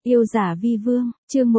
Yêu giả vi vương, chương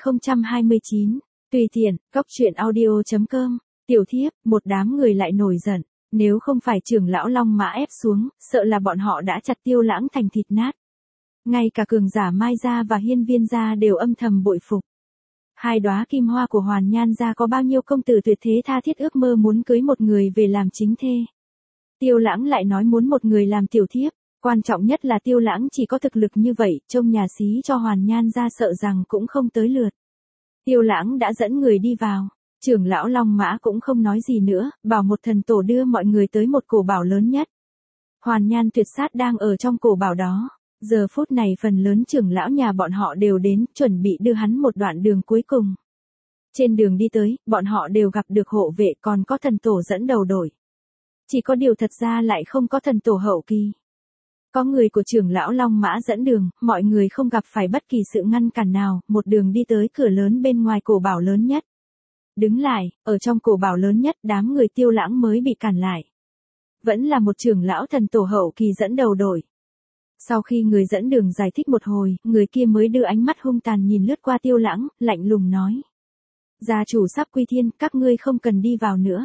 1029, tùy tiện, cóc truyện audio.com, tiểu thiếp, một đám người lại nổi giận, nếu không phải trưởng lão Long Mã ép xuống, sợ là bọn họ đã chặt Tiêu Lãng thành thịt nát. Ngay cả cường giả Mai gia và Hiên Viên gia đều âm thầm bội phục. Hai đóa kim hoa của Hoàn Nhan gia có bao nhiêu công tử tuyệt thế tha thiết ước mơ muốn cưới một người về làm chính thê. Tiêu Lãng lại nói muốn một người làm tiểu thiếp. Quan trọng nhất là Tiêu Lãng chỉ có thực lực như vậy, trông nhà xí cho Hoàn Nhan gia sợ rằng cũng không tới lượt. Tiêu Lãng đã dẫn người đi vào, trưởng lão Long Mã cũng không nói gì nữa, bảo một thần tổ đưa mọi người tới một cổ bảo lớn nhất. Hoàn Nhan Tuyệt Sát đang ở trong cổ bảo đó, giờ phút này phần lớn trưởng lão nhà bọn họ đều đến, chuẩn bị đưa hắn một đoạn đường cuối cùng. Trên đường đi tới, bọn họ đều gặp được hộ vệ còn có thần tổ dẫn đầu đội. Chỉ có điều thật ra lại không có thần tổ hậu kỳ. Có người của trưởng lão Long Mã dẫn đường, mọi người không gặp phải bất kỳ sự ngăn cản nào, một đường đi tới cửa lớn bên ngoài cổ bảo lớn nhất. Đứng lại, ở trong cổ bảo lớn nhất đám người Tiêu Lãng mới bị cản lại. Vẫn là một trưởng lão thần tổ hậu kỳ dẫn đầu đội. Sau khi người dẫn đường giải thích một hồi, người kia mới đưa ánh mắt hung tàn nhìn lướt qua Tiêu Lãng, lạnh lùng nói. Gia chủ sắp quy thiên, các ngươi không cần đi vào nữa.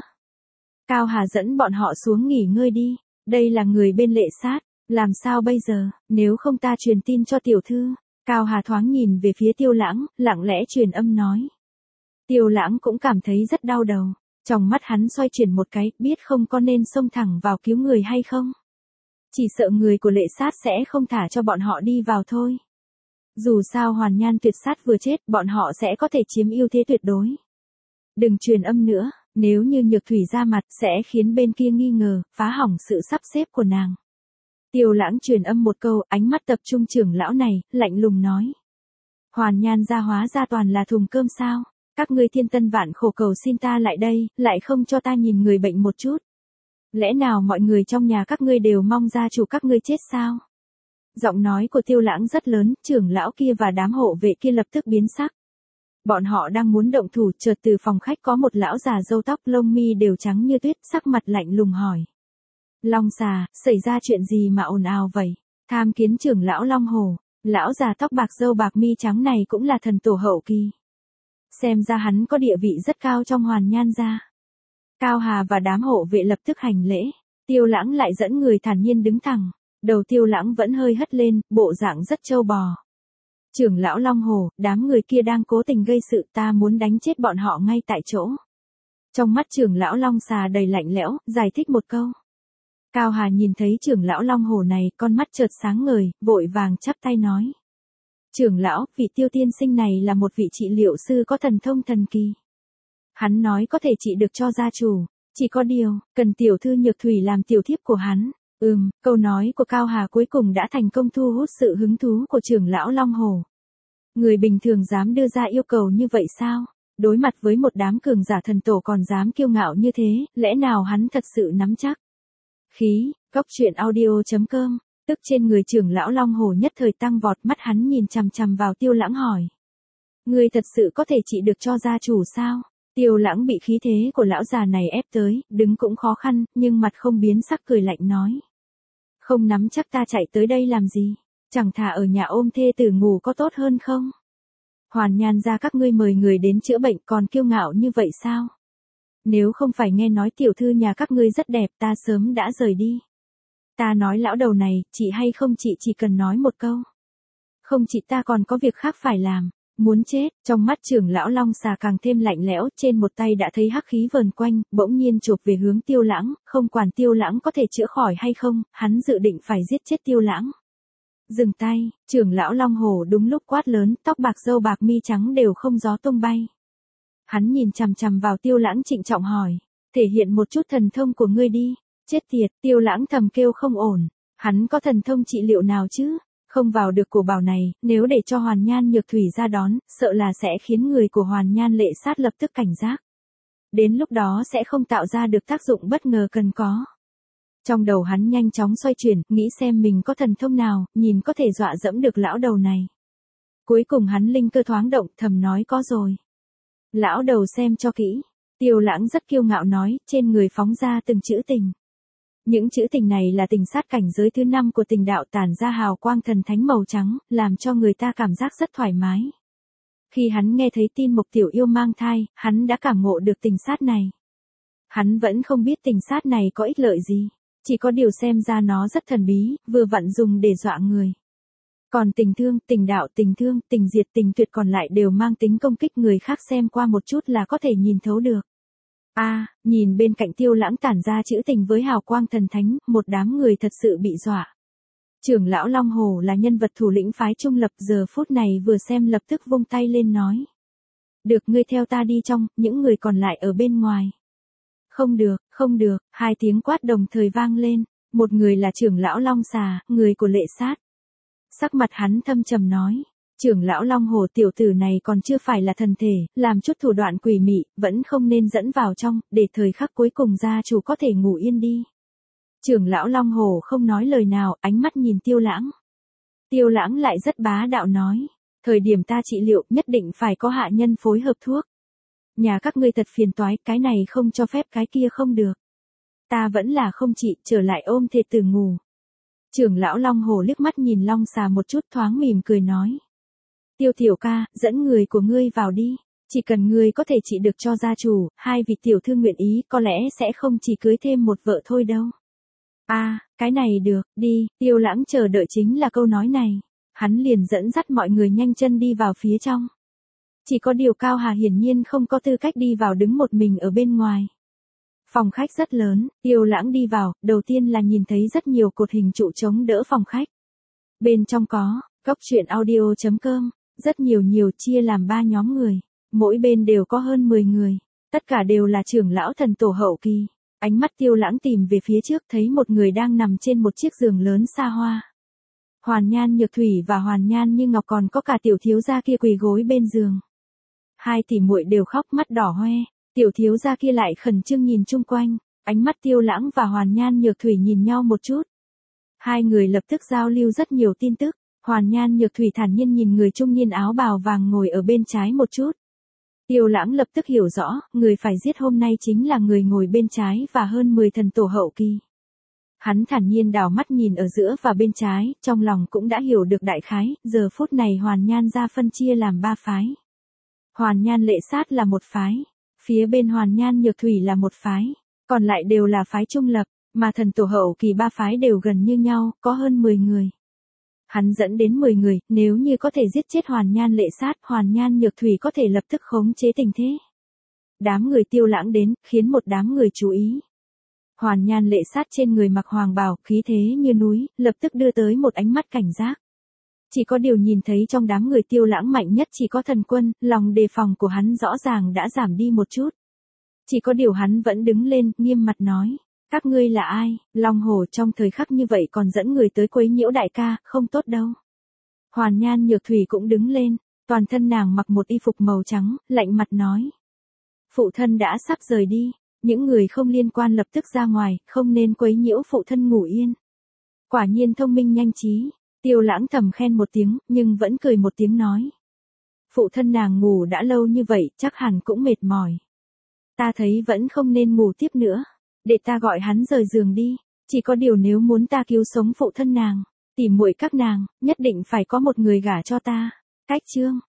Cao Hà dẫn bọn họ xuống nghỉ ngơi đi, đây là người bên Lệ Sát. Làm sao bây giờ, nếu không ta truyền tin cho tiểu thư. Cao Hà thoáng nhìn về phía Tiêu Lãng, lặng lẽ truyền âm nói. Tiêu Lãng cũng cảm thấy rất đau đầu. Trong mắt hắn xoay chuyển một cái, biết không có nên xông thẳng vào cứu người hay không. Chỉ sợ người của Lệ Sát sẽ không thả cho bọn họ đi vào thôi. Dù sao Hoàn Nhan Tuyệt Sát vừa chết, bọn họ sẽ có thể chiếm ưu thế tuyệt đối. Đừng truyền âm nữa, nếu như Nhược Thủy ra mặt sẽ khiến bên kia nghi ngờ, phá hỏng sự sắp xếp của nàng. Tiêu Lãng truyền âm một câu, ánh mắt tập trung trưởng lão này, lạnh lùng nói. Hoàn Nhan gia hóa ra toàn là thùng cơm sao, các ngươi thiên tân vạn khổ cầu xin ta lại đây, lại không cho ta nhìn người bệnh một chút. Lẽ nào mọi người trong nhà các ngươi đều mong gia chủ các ngươi chết sao? Giọng nói của Tiêu Lãng rất lớn, trưởng lão kia và đám hộ vệ kia lập tức biến sắc. Bọn họ đang muốn động thủ, chợt từ phòng khách có một lão già râu tóc lông mi đều trắng như tuyết, sắc mặt lạnh lùng hỏi. Long xà, xảy ra chuyện gì mà ồn ào vậy? Tham kiến trưởng lão Long Hổ, lão già tóc bạc râu bạc mi trắng này cũng là thần tổ hậu kỳ. Xem ra hắn có địa vị rất cao trong Hoàn Nhan gia. Cao Hà và đám hộ vệ lập tức hành lễ, Tiêu Lãng lại dẫn người thản nhiên đứng thẳng, đầu Tiêu Lãng vẫn hơi hất lên, bộ dạng rất trâu bò. Trưởng lão Long Hổ, đám người kia đang cố tình gây sự, ta muốn đánh chết bọn họ ngay tại chỗ. Trong mắt trưởng lão Long xà đầy lạnh lẽo, giải thích một câu. Cao Hà nhìn thấy trưởng lão Long Hổ này, con mắt chợt sáng ngời, vội vàng chắp tay nói. Trưởng lão, vị Tiêu tiên sinh này là một vị trị liệu sư có thần thông thần kỳ. Hắn nói có thể trị được cho gia chủ, chỉ có điều, cần tiểu thư Nhược Thủy làm tiểu thiếp của hắn. Câu nói của Cao Hà cuối cùng đã thành công thu hút sự hứng thú của trưởng lão Long Hổ. Người bình thường dám đưa ra yêu cầu như vậy sao? Đối mặt với một đám cường giả thần tổ còn dám kiêu ngạo như thế, lẽ nào hắn thật sự nắm chắc? Khí, cóc truyện audio.com, tức trên người trưởng lão Long Hổ nhất thời tăng vọt, mắt hắn nhìn chằm chằm vào Tiêu Lãng hỏi. Ngươi thật sự có thể trị được cho gia chủ sao? Tiêu Lãng bị khí thế của lão già này ép tới, đứng cũng khó khăn, nhưng mặt không biến sắc cười lạnh nói. Không nắm chắc ta chạy tới đây làm gì? Chẳng thà ở nhà ôm thê tử ngủ có tốt hơn không? Hoàn Nhan gia các ngươi mời người đến chữa bệnh còn kiêu ngạo như vậy sao? Nếu không phải nghe nói tiểu thư nhà các ngươi rất đẹp ta sớm đã rời đi. Ta nói lão đầu này, chị hay không chị chỉ cần nói một câu. Không chị ta còn có việc khác phải làm. Muốn chết, trong mắt trưởng lão Long xà càng thêm lạnh lẽo, trên một tay đã thấy hắc khí vờn quanh, bỗng nhiên chộp về hướng Tiêu Lãng, không quản Tiêu Lãng có thể chữa khỏi hay không, hắn dự định phải giết chết Tiêu Lãng. Dừng tay, trưởng lão Long Hổ đúng lúc quát lớn, tóc bạc râu bạc mi trắng đều không gió tung bay. Hắn nhìn chằm chằm vào Tiêu Lãng trịnh trọng hỏi, thể hiện một chút thần thông của ngươi đi. Chết tiệt, Tiêu Lãng thầm kêu không ổn, hắn có thần thông trị liệu nào chứ? Không vào được cổ bảo này, nếu để cho Hoàn Nhan Nhược Thủy ra đón, sợ là sẽ khiến người của Hoàn Nhan Lệ Sát lập tức cảnh giác. Đến lúc đó sẽ không tạo ra được tác dụng bất ngờ cần có. Trong đầu hắn nhanh chóng xoay chuyển, nghĩ xem mình có thần thông nào, nhìn có thể dọa dẫm được lão đầu này. Cuối cùng hắn linh cơ thoáng động, thầm nói có rồi. Lão đầu xem cho kỹ. Tiêu Lãng rất kiêu ngạo nói, trên người phóng ra từng chữ tình. Những chữ tình này là tình sát cảnh giới thứ 5 của tình đạo, tản ra hào quang thần thánh màu trắng, làm cho người ta cảm giác rất thoải mái. Khi hắn nghe thấy tin Mộc Tiểu Yêu mang thai, hắn đã cảm ngộ được tình sát này. Hắn vẫn không biết tình sát này có ích lợi gì, chỉ có điều xem ra nó rất thần bí, vừa vặn dùng để dọa người. Còn tình thương, tình đạo, tình thương, tình diệt, tình tuyệt còn lại đều mang tính công kích, người khác xem qua một chút là có thể nhìn thấu được. Nhìn bên cạnh Tiêu Lãng tản ra chữ tình với hào quang thần thánh, một đám người thật sự bị dọa. Trưởng lão Long Hổ là nhân vật thủ lĩnh phái trung lập, giờ phút này vừa xem lập tức vung tay lên nói. Được, ngươi theo ta đi trong, những người còn lại ở bên ngoài. Không được, không được, hai tiếng quát đồng thời vang lên, một người là trưởng lão Long Xà, người của Lệ Sát. Sắc mặt hắn thâm trầm nói, trưởng lão Long Hổ tiểu tử này còn chưa phải là thần thể, làm chút thủ đoạn quỷ mị, vẫn không nên dẫn vào trong, để thời khắc cuối cùng gia chủ có thể ngủ yên đi. Trưởng lão Long Hổ không nói lời nào, ánh mắt nhìn Tiêu Lãng. Tiêu Lãng lại rất bá đạo nói, thời điểm ta trị liệu nhất định phải có hạ nhân phối hợp thuốc. Nhà các ngươi thật phiền toái, cái này không cho phép, cái kia không được. Ta vẫn là không trị, trở lại ôm thê tử ngủ. Trưởng lão Long Hổ liếc mắt nhìn Long Xà một chút, thoáng mỉm cười nói. Tiêu tiểu ca, dẫn người của ngươi vào đi. Chỉ cần ngươi có thể trị được cho gia chủ, hai vị tiểu thư nguyện ý, có lẽ sẽ không chỉ cưới thêm một vợ thôi đâu. Cái này được, đi. Tiêu Lãng chờ đợi chính là câu nói này. Hắn liền dẫn dắt mọi người nhanh chân đi vào phía trong. Chỉ có điều Cao Hà hiển nhiên không có tư cách đi vào, đứng một mình ở bên ngoài. Phòng khách rất lớn, Tiêu Lãng đi vào, đầu tiên là nhìn thấy rất nhiều cột hình trụ chống đỡ phòng khách. Bên trong có, góc truyện audio.com, rất nhiều chia làm 3 nhóm người, mỗi bên đều có hơn 10 người, tất cả đều là trưởng lão thần tổ hậu kỳ. Ánh mắt Tiêu Lãng tìm về phía trước, thấy một người đang nằm trên một chiếc giường lớn xa hoa. Hoàn Nhan Nhược Thủy và Hoàn Nhan Như Ngọc còn có cả tiểu thiếu gia kia quỳ gối bên giường. Hai tỷ muội đều khóc, mắt đỏ hoe, tiểu thiếu gia kia lại khẩn trương nhìn chung quanh, ánh mắt Tiêu Lãng và Hoàn Nhan Nhược Thủy nhìn nhau một chút. Hai người lập tức giao lưu rất nhiều tin tức, Hoàn Nhan Nhược Thủy thản nhiên nhìn người trung niên áo bào vàng ngồi ở bên trái một chút. Tiêu Lãng lập tức hiểu rõ, người phải giết hôm nay chính là người ngồi bên trái và hơn 10 thần tổ hậu kỳ. Hắn thản nhiên đảo mắt nhìn ở giữa và bên trái, trong lòng cũng đã hiểu được đại khái, giờ phút này Hoàn Nhan ra phân chia làm 3 phái. Hoàn Nhan Lệ Sát là một phái, phía bên Hoàn Nhan Nhược Thủy là một phái, còn lại đều là phái trung lập, mà thần tổ hậu kỳ 3 phái đều gần như nhau, có hơn 10 người. Hắn dẫn đến 10 người, nếu như có thể giết chết Hoàn Nhan Lệ Sát, Hoàn Nhan Nhược Thủy có thể lập tức khống chế tình thế. Đám người Tiêu Lãng đến, khiến một đám người chú ý. Hoàn Nhan Lệ Sát trên người mặc hoàng bào, khí thế như núi, lập tức đưa tới một ánh mắt cảnh giác. Chỉ có điều nhìn thấy trong đám người Tiêu Lãng mạnh nhất chỉ có Thần Quân, lòng đề phòng của hắn rõ ràng đã giảm đi một chút. Chỉ có điều hắn vẫn đứng lên, nghiêm mặt nói. Các ngươi là ai? Long Hổ trong thời khắc như vậy còn dẫn người tới quấy nhiễu đại ca, không tốt đâu. Hoàn Nhan Nhược Thủy cũng đứng lên, toàn thân nàng mặc một y phục màu trắng, lạnh mặt nói. Phụ thân đã sắp rời đi, những người không liên quan lập tức ra ngoài, không nên quấy nhiễu phụ thân ngủ yên. Quả nhiên thông minh nhanh trí, Tiêu Lãng thầm khen một tiếng, nhưng vẫn cười một tiếng nói. Phụ thân nàng ngủ đã lâu như vậy, chắc hẳn cũng mệt mỏi. Ta thấy vẫn không nên ngủ tiếp nữa. Để ta gọi hắn rời giường đi, chỉ có điều nếu muốn ta cứu sống phụ thân nàng, tỉ muội các nàng, nhất định phải có một người gả cho ta. Cách chương